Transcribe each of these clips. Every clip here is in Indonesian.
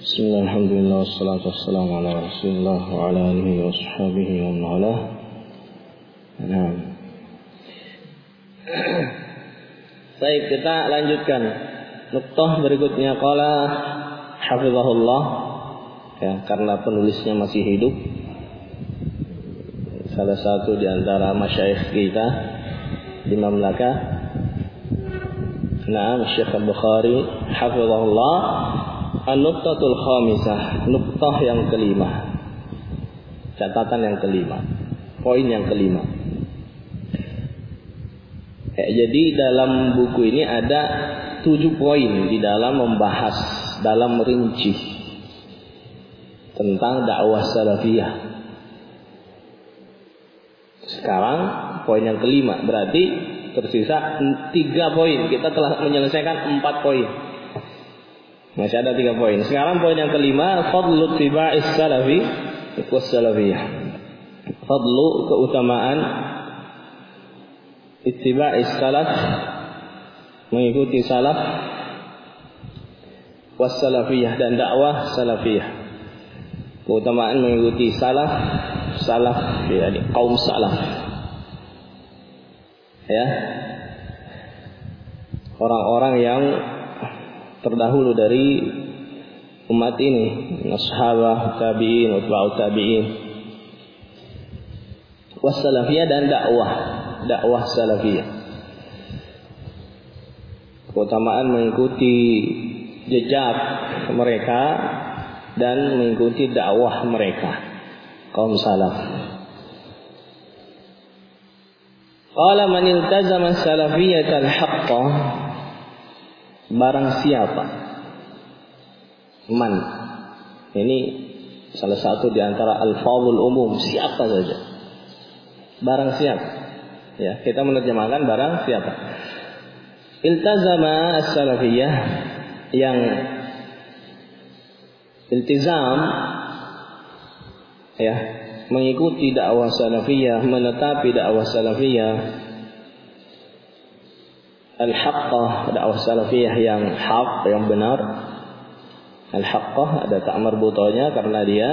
Bismillah, alhamdulillah, wassalatu wassalamu ala rasulillah wa ala alihi wa sahbihi wa man walah. Nah, baik, kita lanjutkan nuqtah berikutnya. Qala hafizahullah, ya, karena penulisnya masih hidup, salah satu di antara masyayikh kita di Mamlakah. Nah, Syekh Al-Bukhari hafizahullah, an-nuqtatul khamisah, nuqtah yang kelima, catatan yang kelima, poin yang kelima. Jadi dalam buku ini ada 7 poin di dalam membahas, dalam merinci tentang dakwah salafiyah. Sekarang poin yang kelima, berarti tersisa 3 poin. Kita telah menyelesaikan 4 poin. Masih ada 3 poin. Sekarang poin yang kelima, fadlu ittiba'is salafi was salafiyah. Fadlu, keutamaan ittiba'is salaf, mengikuti salaf, was salafiyah, dan dakwah salafiyah. Keutamaan mengikuti salaf, yakni kaum salaf. Ya. Orang-orang yang terdahulu dari umat ini, sahabat, tabi'in, utba'ut tabi'in, wassalafiyah, dan dakwah salafiyah. Keutamaan mengikuti jejak mereka dan mengikuti dakwah mereka, kaum salaf. Qala man iltazama salafiyatal haqqah, barang siapa, man ini salah satu di antara alfazul umum, siapa saja, barang siapa, ya, kita menerjemahkan barang siapa. Iltazama as-salafiyah, yang iltizam, ya, mengikuti dakwah salafiyah, menetapi dakwah salafiyah, al-haqqah, dakwah salafiyah yang haq, yang benar. Al-haqqah ada tak marbutonya karena dia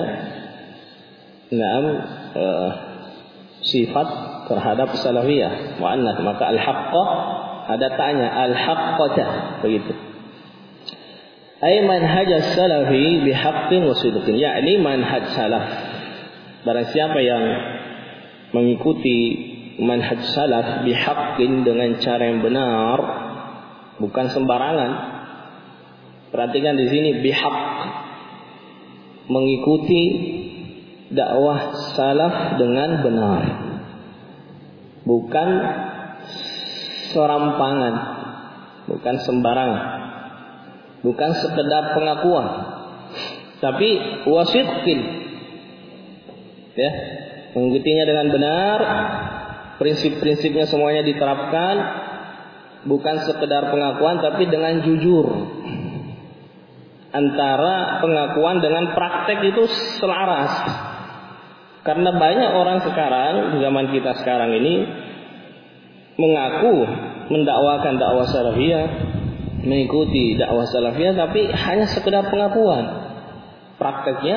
sifat terhadap salafiyah muannats, maka al-haqqah ada ta'nya, al-haqqata, begitu. Ay manhaj salafi bihaqqin wa sidqin, yakni manhaj salaf. Barang siapa yang mengikuti manhaj salaf bihaqqin, dengan cara yang benar, bukan sembarangan. Perhatikan di sini, bihaq, mengikuti dakwah salaf dengan benar, bukan serampangan, bukan sembarangan, bukan sekedar pengakuan, tapi wasidqin, ya, mengikutinya dengan benar. Prinsip-prinsipnya semuanya diterapkan, bukan sekedar pengakuan tapi dengan jujur. Antara pengakuan dengan praktek itu selaras. Karena banyak orang sekarang, zaman kita sekarang ini, mengaku mendakwakan dakwah salafiyah, mengikuti dakwah salafiyah, tapi hanya sekedar pengakuan. Prakteknya,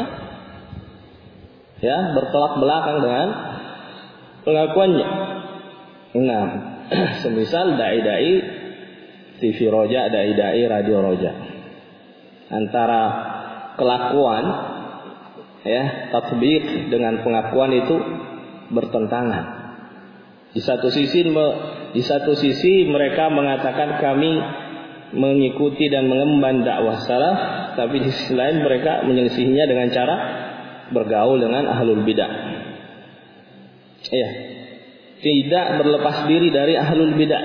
ya, bertolak belakang dengan pengakuannya. Nah, semisal dai-dai TV Roja, dai-dai Radio Roja, antara kelakuan, ya, tatbik dengan pengakuan itu bertentangan. Di satu sisi mereka mengatakan kami mengikuti dan mengemban dakwah salaf, tapi di sisi lain mereka menyelisihinya dengan cara bergaul dengan ahlul bidah. Iya, tidak berlepas diri dari ahlul bidah.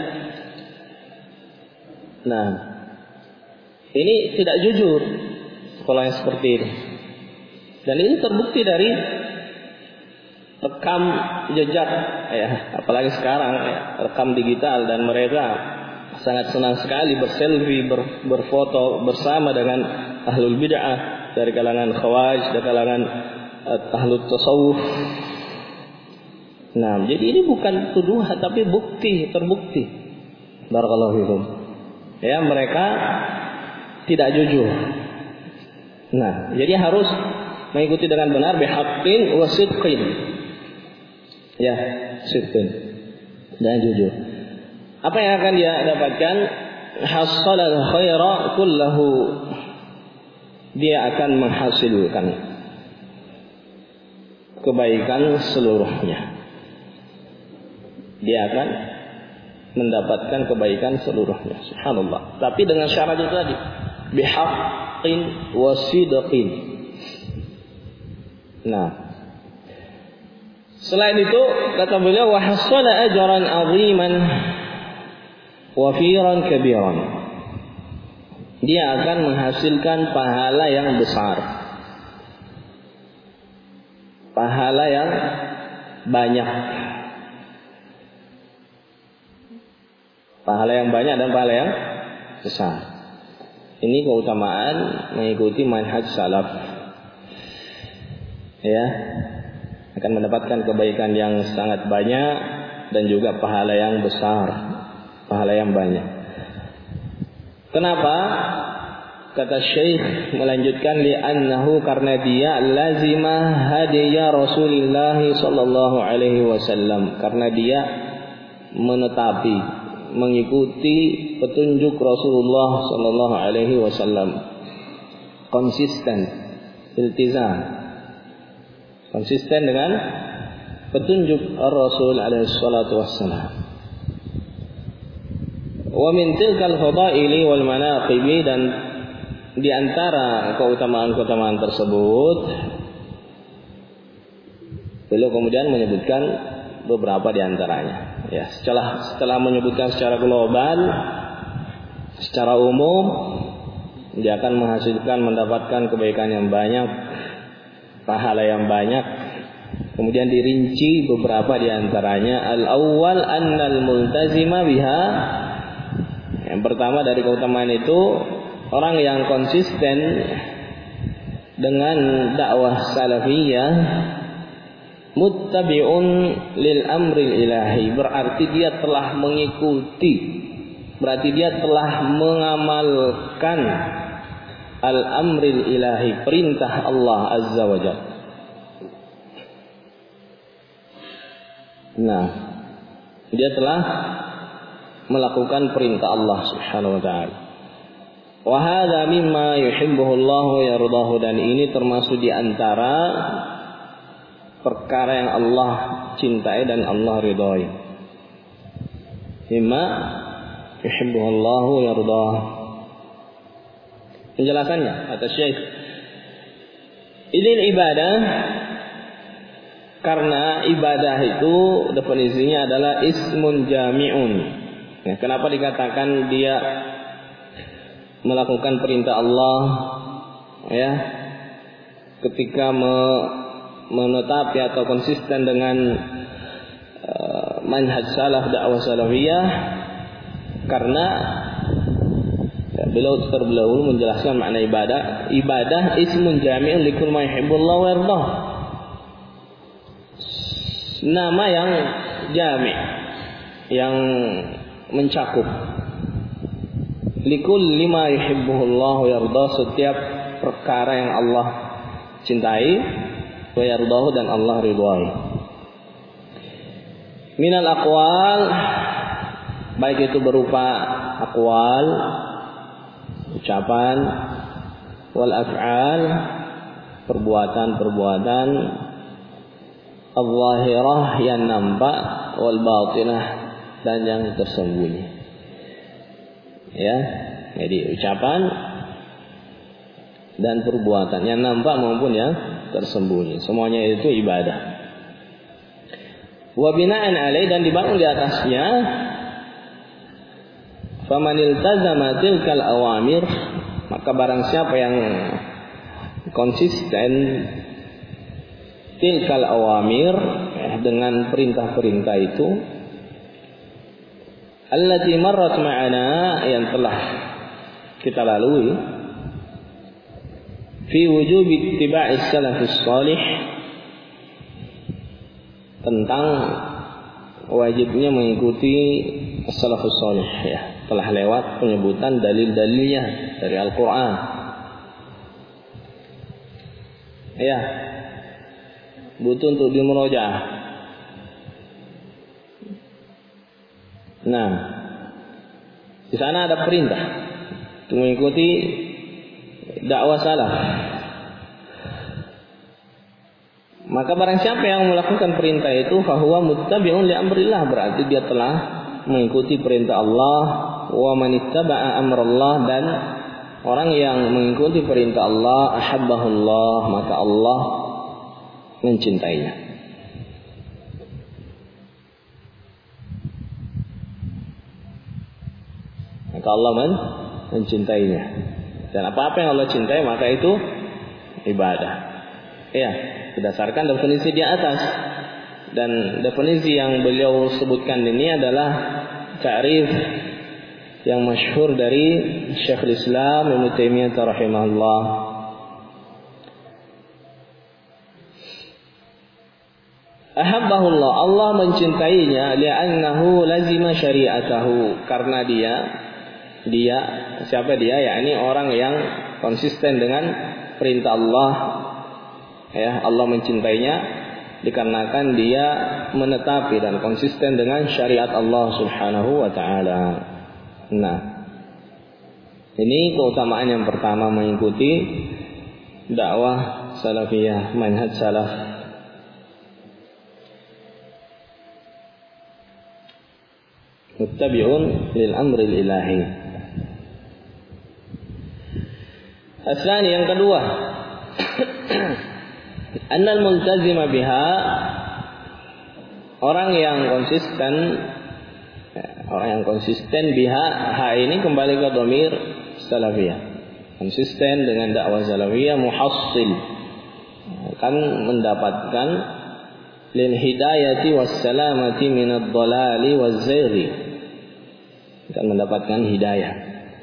Nah, ini tidak jujur kalau yang seperti ini. Dan ini terbukti dari rekam jejak, ya, apalagi sekarang, ya, rekam digital, dan mereka sangat senang sekali berselfie, berfoto bersama dengan ahlul bid'ah dari kalangan khawarij, dari kalangan ahlul tasawuf. Nah, jadi ini bukan tuduhan tapi bukti, terbukti. Barakallahu fikum. Ya, mereka tidak jujur. Nah, jadi harus mengikuti dengan benar bihaqqin wa sidqin. Ya, sidqin dan jujur. Apa yang akan dia dapatkan? Hassalal khaira kullahu. Dia akan menghasilkan kebaikan seluruhnya. Dia akan mendapatkan kebaikan seluruhnya. Subhanallah. Tapi dengan syarat itu tadi, bihaqqin wa sidqin. Nah, selain itu kata beliau wa hasala ajran 'aziman wafiran kabiran. Dia akan menghasilkan pahala yang besar, pahala yang banyak, pahala yang banyak dan pahala yang besar. Ini keutamaan mengikuti manhaj salaf. Ya, akan mendapatkan kebaikan yang sangat banyak dan juga pahala yang besar, pahala yang banyak. Kenapa? Kata Syekh melanjutkan li'annahu, karena dia lazimah hadiya Rasulullah sallallahu alaihi wasallam, karena dia menetapi, mengikuti petunjuk Rasulullah sallallahu alaihi wasallam, konsisten, iltizam, konsisten dengan petunjuk Rasul alaihi salatu wassalam. Wa min tilkal fadaili wal manaqibi, dan di antara keutamaan-keutamaan tersebut beliau kemudian menyebutkan beberapa di antaranya. Ya, setelah menyebutkan secara global, secara umum, dia akan menghasilkan, mendapatkan kebaikan yang banyak, pahala yang banyak. Kemudian dirinci beberapa di antaranya. Al-awwal annal multazima biha. Yang pertama dari keutamaan itu, orang yang konsisten dengan dakwah salafiyah, muttabi'un lil amril ilahi, berarti dia telah mengikuti, berarti dia telah mengamalkan al-amril ilahi, perintah Allah azza wa jalla. Nah, dia telah melakukan perintah Allah subhanahu wa ta'ala. Wa hadza mimma yuhibbuhu Allah wa yardahu, dan ini termasuk di antara perkara yang Allah cintai dan Allah ridhai. Mimma yuhibbuhu Allah wa yardahu. Penjelasannya kata Syekh, ini ibadah, karena ibadah itu definisinya adalah ismun jami'un. Ya, kenapa dikatakan dia melakukan perintah Allah? Ya, ketika menetapi atau konsisten dengan manhaj salaf, dakwah salafiyah, karena beliau terdahulu menjelaskan makna ibadah. Ibadah ismun jami'un likul ma yuhibbullah wa yardah. Nama yang jami', yang mencakup likul lima yuhibbuhullah wa yardah, setiap perkara yang Allah cintai, wa yardahu, dan Allah ridhai. Minal aqwal, baik itu berupa aqwal, ucapan, wal af'al, perbuatan-perbuatan, al-zahirah yang nampak, wal batinah, dan yang tersembunyi. Ya, jadi ucapan dan perbuatan yang nampak maupun yang tersembunyi, semuanya itu ibadah. Wa bina'an alaih, dan dibangun di atasnya. Famanil tazama tilkal awamir, maka barang siapa yang konsisten tilkal awamir, dengan perintah-perintah itu, allati marrat ma'ana, yang telah kita lalui, fi wujubi ittiba'is salafus salih, tentang wajibnya mengikuti salafus salih. Ya, telah lewat penyebutan dalil-dalilnya dari Al-Quran. Ya. Butuh untuk dimurojaah. Nah, di sana ada perintah untuk mengikuti dakwah salaf. Maka barang siapa yang melakukan perintah itu fahuwa muttabi'un li amrillah, berarti dia telah mengikuti perintah Allah. Wa man ittaba'a amrallah, dan orang yang mengikuti perintah Allah ahabbahullah, maka Allah mencintainya. Maka Allah mencintainya. Dan apa-apa yang Allah cintai maka itu ibadah. Ya, berdasarkan definisi di atas. Dan definisi yang beliau sebutkan ini adalah ta'rif yang masyhur dari Syekhul Islam Ibnu Taimiyah rahimahullah. Ahabbahullah, Allah mencintainya li'annahu lazima syari'atahu, karena dia siapa dia? Yakni orang yang konsisten dengan perintah Allah. Ya, Allah mencintainya dikarenakan dia menetapi dan konsisten dengan syariat Allah Subhanahu wa taala. Nah, ini keutamaan yang pertama mengikuti dakwah salafiyah, manhaj salaf. Muttabi'un lil amril ilahi. Asani, yang kedua, annal multazima biha, orang yang konsisten biha, ha ini kembali ke dhamir salafiyah, konsisten dengan dakwah salafiyah, muhassil, akan mendapatkan lil hidayati was salamati minad dhalali waz zayghi, akan mendapatkan hidayah,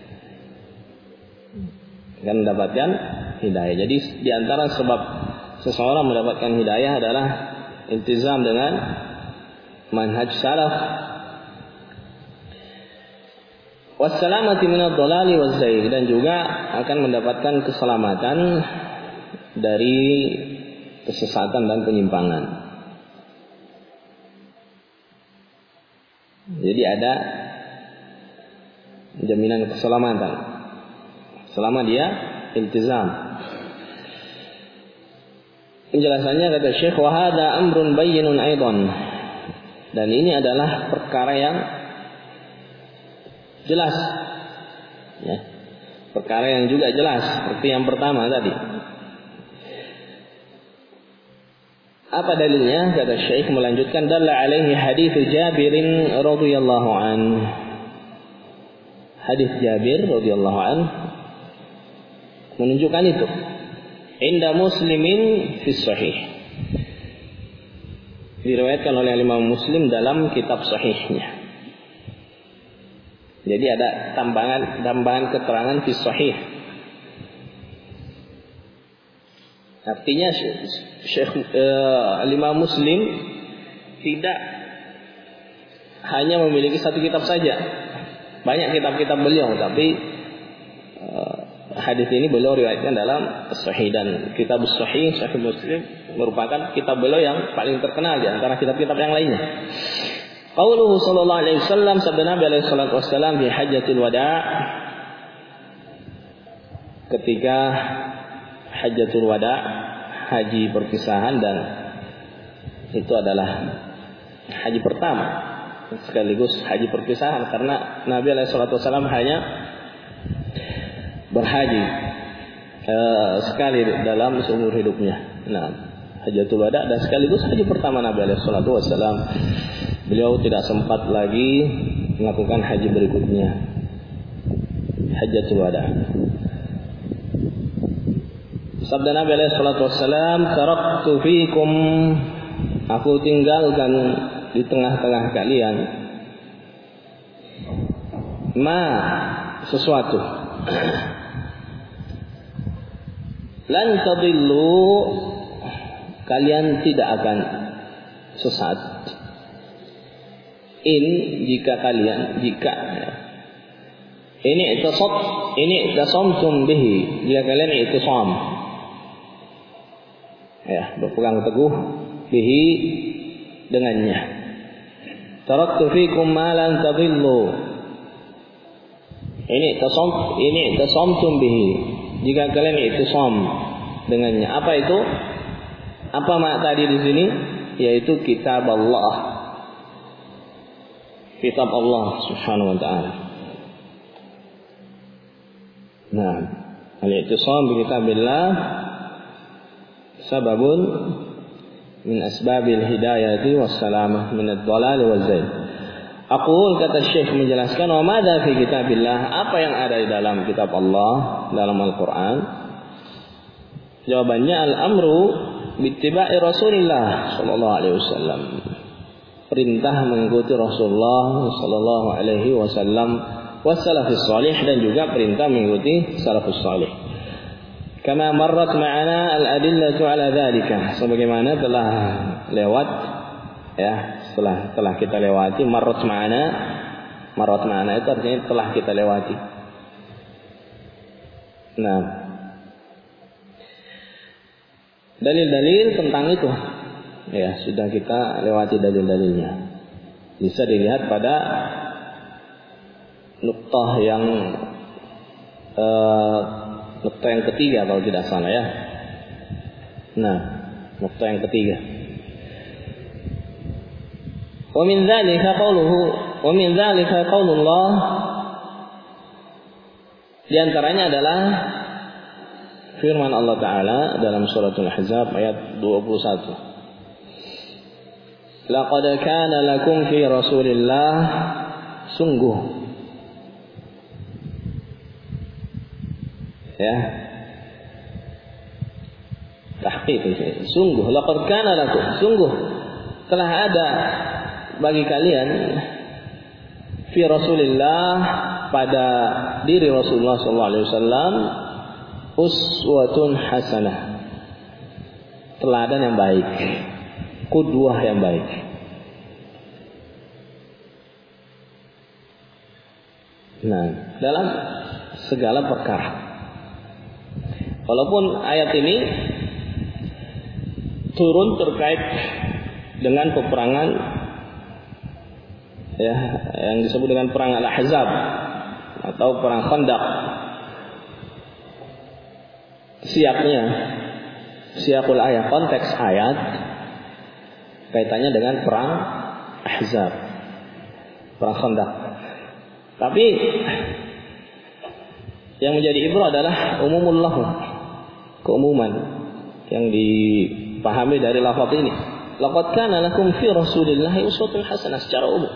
akan mendapatkan hidayah. Jadi di antara sebab seseorang mendapatkan hidayah adalah iltizam dengan manhaj salaf. Wassalamati minadh dhalali waz-zaygh, dan juga akan mendapatkan keselamatan dari kesesatan dan penyimpangan. Jadi ada jaminan keselamatan selama dia iltizam. Penjelasannya kata Syekh, wa hadza amrun bayyinun aidan, dan ini adalah perkara yang jelas, ya, perkara yang juga jelas seperti yang pertama tadi. Apa dalilnya? Kata Syekh melanjutkan, dalla alaihi hadits Jabir radhiyallahu an. Hadis Jabir radhiyallahu an menunjukkan itu. Inda Muslimin fi sahih, diriwayatkan oleh Imam Muslim dalam kitab sahihnya. Jadi ada tambahan keterangan fi sahih. Artinya Syekh Imam Muslim tidak hanya memiliki satu kitab saja, banyak kitab-kitab beliau, tapi hadis ini beliau riwayatkan dalam Sahih, dan kitab Sahih Muslim merupakan kitab beliau yang paling terkenal di antara kitab-kitab yang lainnya. Qauluhu sallallahu alaihi wasallam, sabda Nabi alaihi salatu wasallam di hajjatul wada', ketika hajjatul wada', haji perpisahan, dan itu adalah haji pertama sekaligus haji perpisahan, karena Nabi alaihi salatu wasallam hanya berhaji sekali dalam seumur hidupnya. Nah, hajjatul wada' dan sekaligus haji pertama Nabi alaihi salatu wasallam. Beliau tidak sempat lagi melakukan haji berikutnya, hajjatul wada'. Sabda Nabi alaihi salatu wasallam, taraktu fikum, aku tinggalkan di tengah-tengah kalian, ma, sesuatu, lan tadillu, kalian tidak akan sesat, jika ini itasamtum bihi, jika kalian itisam, Ya, berpegang teguh bihi dengannya. Taraktu fikum ma lan tadillu. Ini tasamtum bihi. Jika kalian i'tisam dengannya. Apa itu? Apa makna tadi di sini? Yaitu kitab Allah. Kitab Allah Subhanahu wa taala. Nah, al-i'tisam bi kitabillah sababun min asbabil hidayati was salamah min ad-dhalal waz zayd. Aqul, kata Syekh menjelaskan, wa madza fi kitabillah, apa yang ada di dalam kitab Allah, dalam Al-Qur'an? Jawabannya al-amru bittiba'i Rasulillah sallallahu alaihi wasallam. Perintah mengikuti Rasulullah sallallahu alaihi wasallam was salafus salih, dan juga perintah mengikuti salafus salih. Kama marrat ma'ana al-adillatu ala dzalika, sebagaimana telah lewat ya, telah kita lewati. Marrat ma'ana itu artinya telah kita lewati. Nah, dalil-dalil tentang itu ya, sudah kita lewati dalil-dalilnya. Bisa dilihat pada nuktah yang ketiga kalau tidak salah ya. Nah, nuktah yang ketiga. Wa min dzalika qaulullah, di antaranya adalah firman Allah Ta'ala dalam suratul Ahzab ayat 21. Laqad kana lakum fi Rasulillah, sungguh ya, tahqiq ini, sungguh, laqad kana lakum, sungguh telah ada bagi kalian fi Rasulillah, pada diri Rasulullah sallallahu alaihi wasallam, uswatun hasanah, teladan yang baik, qudwah yang baik. Nah, dalam segala perkara. Walaupun ayat ini turun terkait dengan peperangan ya, yang disebut dengan perang Al-Ahzab atau perang Khandaq. Siyaqul ayat, konteks ayat kaitannya dengan perang Ahzab, perang Khandaq. Tapi yang menjadi ibrah adalah umumul lafz, keumuman yang dipahami dari lafaz ini. Laqad kana lakum fi Rasulillahi uswatun hasanah, secara umum.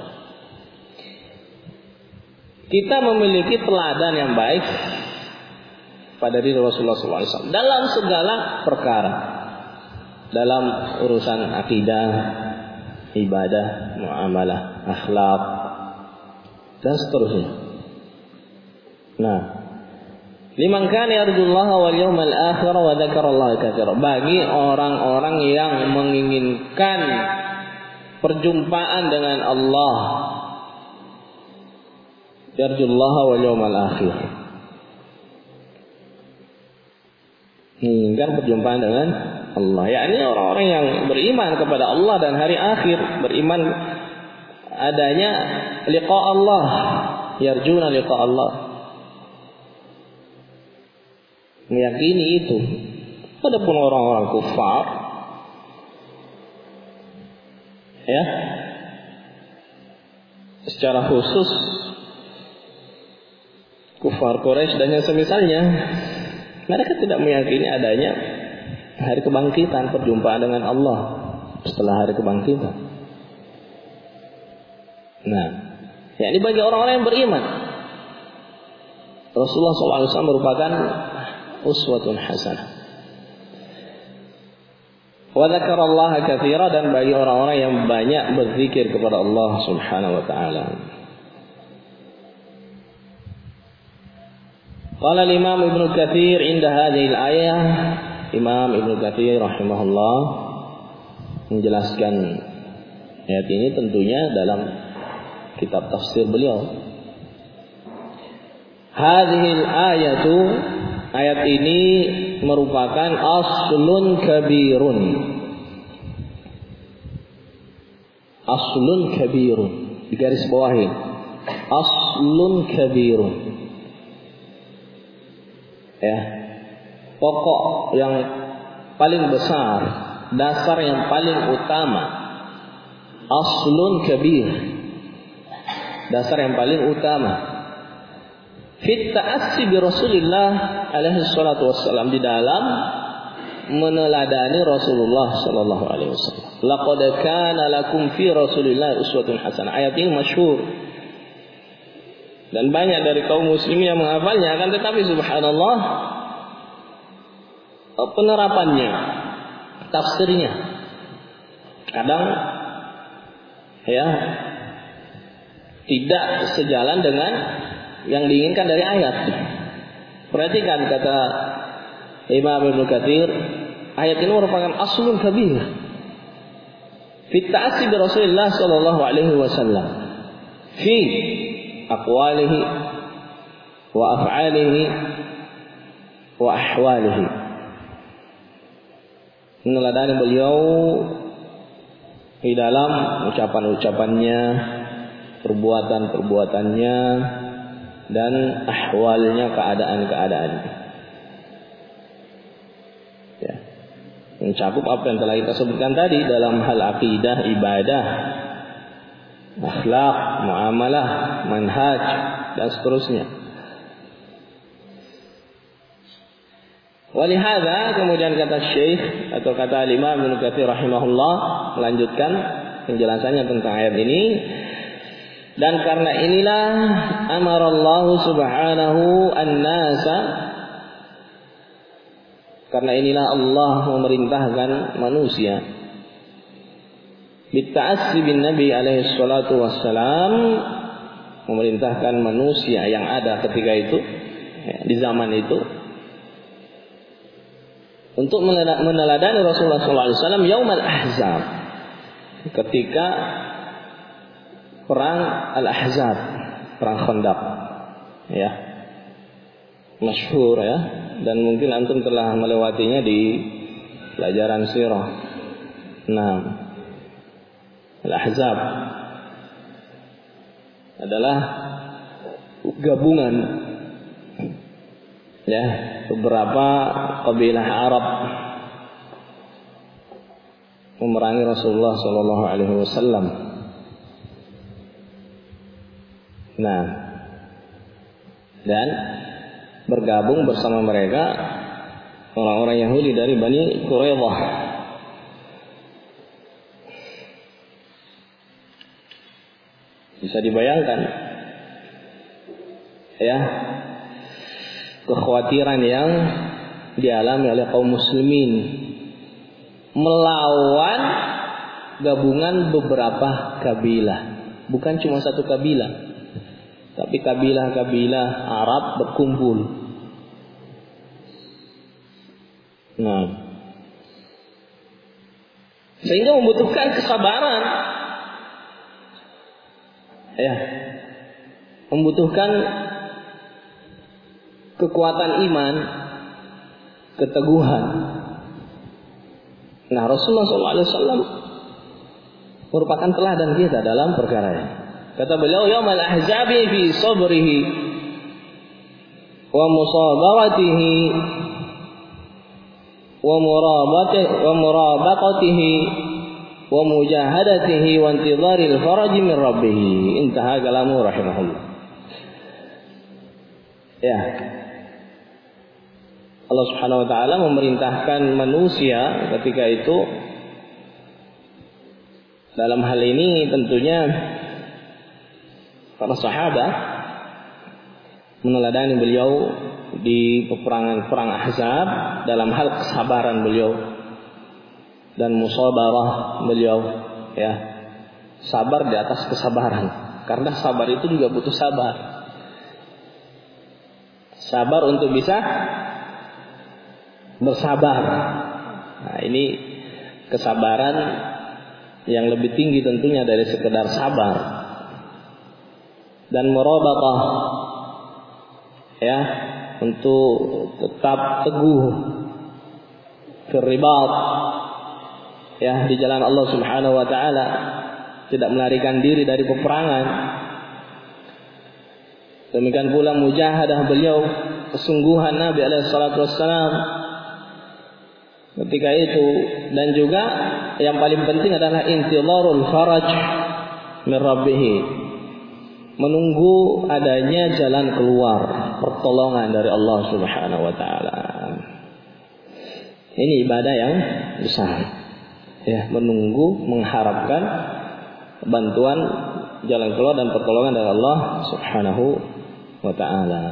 Kita memiliki teladan yang baik pada diri Rasulullah SAW dalam segala perkara, dalam urusan akidah, ibadah, muamalah, akhlak, dan seterusnya. Nah, liman kana yarjullaha wal yawmal akhir wa dzakarallaha katsiran, bagi orang-orang yang menginginkan perjumpaan dengan Allah, yarjullaha wal yawmal akhir, menginginkan perjumpaan dengan Allah, yakni orang-orang yang beriman kepada Allah dan hari akhir, beriman adanya liqa Allah, yarjuna liqa Allah, meyakini itu. Adapun orang-orang kufar ya, secara khusus kufar Quraisy dan yang semisalnya, mereka tidak meyakini adanya hari kebangkitan, perjumpaan dengan Allah setelah hari kebangkitan. Nah, ya, ini bagi orang-orang yang beriman, Rasulullah SAW merupakan uswatun hasanah. Wa dzakarallaha katsira, dan bagi orang-orang yang banyak berzikir kepada Allah Subhanahu wa taala. Qala Imam Ibnu Katsir inda hadhihi al-ayah, Imam Ibnu Katsir rahimahullah menjelaskan ayat ini tentunya dalam kitab tafsir beliau. Hadhihi al-ayatu, ayat ini merupakan aslun kabirun. Aslun kabirun, di garis bawahi. Aslun kabirun. Ya. Pokok yang paling besar, dasar yang paling utama. Aslun kabir. Dasar yang paling utama. Fit ta'assi bi Rasulillah alaihi salatu wassalam, di dalam meneladani Rasulullah sallallahu alaihi wasallam. Laqad kana lakum fi Rasulillah uswatun hasanah. Ayat ini masyhur. Dan banyak dari kaum muslimin yang menghafalnya, akan tetapi subhanallah penerapannya, tafsirnya kadang ya tidak sejalan dengan yang diinginkan dari ayat. Perhatikan kata Imam Ibnu Katsir, ayat ini merupakan aslun kabir fi ta'assi bi Rasulillah sallallahu alaihi wasallam fi aqwalihi wa af'alihi wa ahwalihi. Meneladani beliau di dalam ucapan-ucapannya, perbuatan-perbuatannya, dan ahwalnya, keadaan-keadaannya. Ya. Mencakup apa yang telah kita sebutkan tadi dalam hal akidah, ibadah, akhlak, muamalah, manhaj, dan seterusnya. Walihada, kemudian kata Syekh atau kata Imam Ibnu Katsir rahimahullah melanjutkan penjelasannya tentang ayat ini. Dan karena inilah amarallahu subhanahu an-nasa, karena inilah Allah memerintahkan manusia bitta'assi bin Nabi alaihi salatu wassalam, memerintahkan manusia yang ada ketika itu, ya, di zaman itu, untuk meneladani Rasulullah SAW Yaumal Ahzab, ketika perang Al-Ahzab, perang Khandaq, ya, masyhur ya, dan mungkin antum telah melewatinya di pelajaran sirah. Nah, Al-Ahzab adalah gabungan, ya, beberapa kabilah Arab memerangi Rasulullah sallallahu alaihi wasallam. Nah, dan bergabung bersama mereka orang-orang Yahudi dari Bani Quraidah. Bisa dibayangkan, ya, kekhawatiran yang dialami oleh kaum muslimin melawan gabungan beberapa kabilah, bukan cuma satu kabilah, tapi kabilah-kabilah Arab berkumpul. Nah, sehingga membutuhkan kesabaran, ya, membutuhkan kekuatan iman, keteguhan. Nah, Rasulullah SAW merupakan teladan kita dalam perkara ini. Kata beliau, Yaumal Ahzabi fi sabrihi wa musabaratihi wa murabaqatihi wa mujahadatihi wa intidharil faraj min rabbih. Intaha kalamu rahimahullah. Ya, Allah Subhanahu wa taala memerintahkan manusia ketika itu, dalam hal ini tentunya para sahabat meneladani beliau di peperangan perang Ahzab dalam hal kesabaran beliau dan musabarah beliau, ya, sabar di atas kesabaran, karena sabar itu juga butuh sabar. Sabar untuk bisa bersabar. Nah, ini kesabaran yang lebih tinggi tentunya dari sekedar sabar. Dan murabaqah, ya, untuk tetap teguh fil ribat, ya, di jalan Allah Subhanahu wa taala, tidak melarikan diri dari peperangan. Demikian pula mujahadah beliau, kesungguhan Nabi alaihi salatu wassalam ketika itu. Dan juga yang paling penting adalah intidharul faraj min rabbih, menunggu adanya jalan keluar, pertolongan dari Allah Subhanahu wa taala. Ini ibadah yang besar, ya, menunggu, mengharapkan bantuan, jalan keluar dan pertolongan dari Allah Subhanahu wa taala.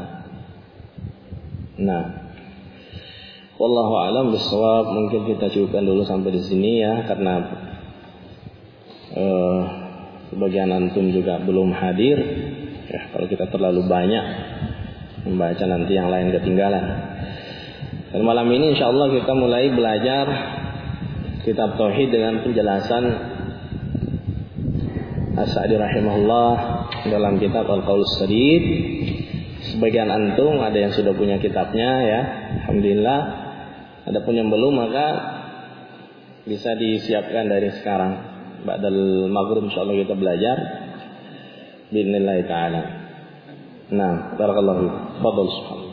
Nah, wallahu a'lam bishawab. Mungkin kita cukupkan dulu sampai di sini ya, karena sebagian antum juga belum hadir. Ya, kalau kita terlalu banyak membaca nanti yang lain ketinggalan. Dan malam ini insyaallah kita mulai belajar kitab tauhid dengan penjelasan As-Sa'di rahimahullah dalam kitab Al-Qaulus Sadid. Sebagian antum ada yang sudah punya kitabnya ya, alhamdulillah. Adapun yang belum maka bisa disiapkan dari sekarang. Ba'dal maghrib insyaallah kita belajar biidznillah taala. Nah, barakallahu fiik. Fadhil subhanallah.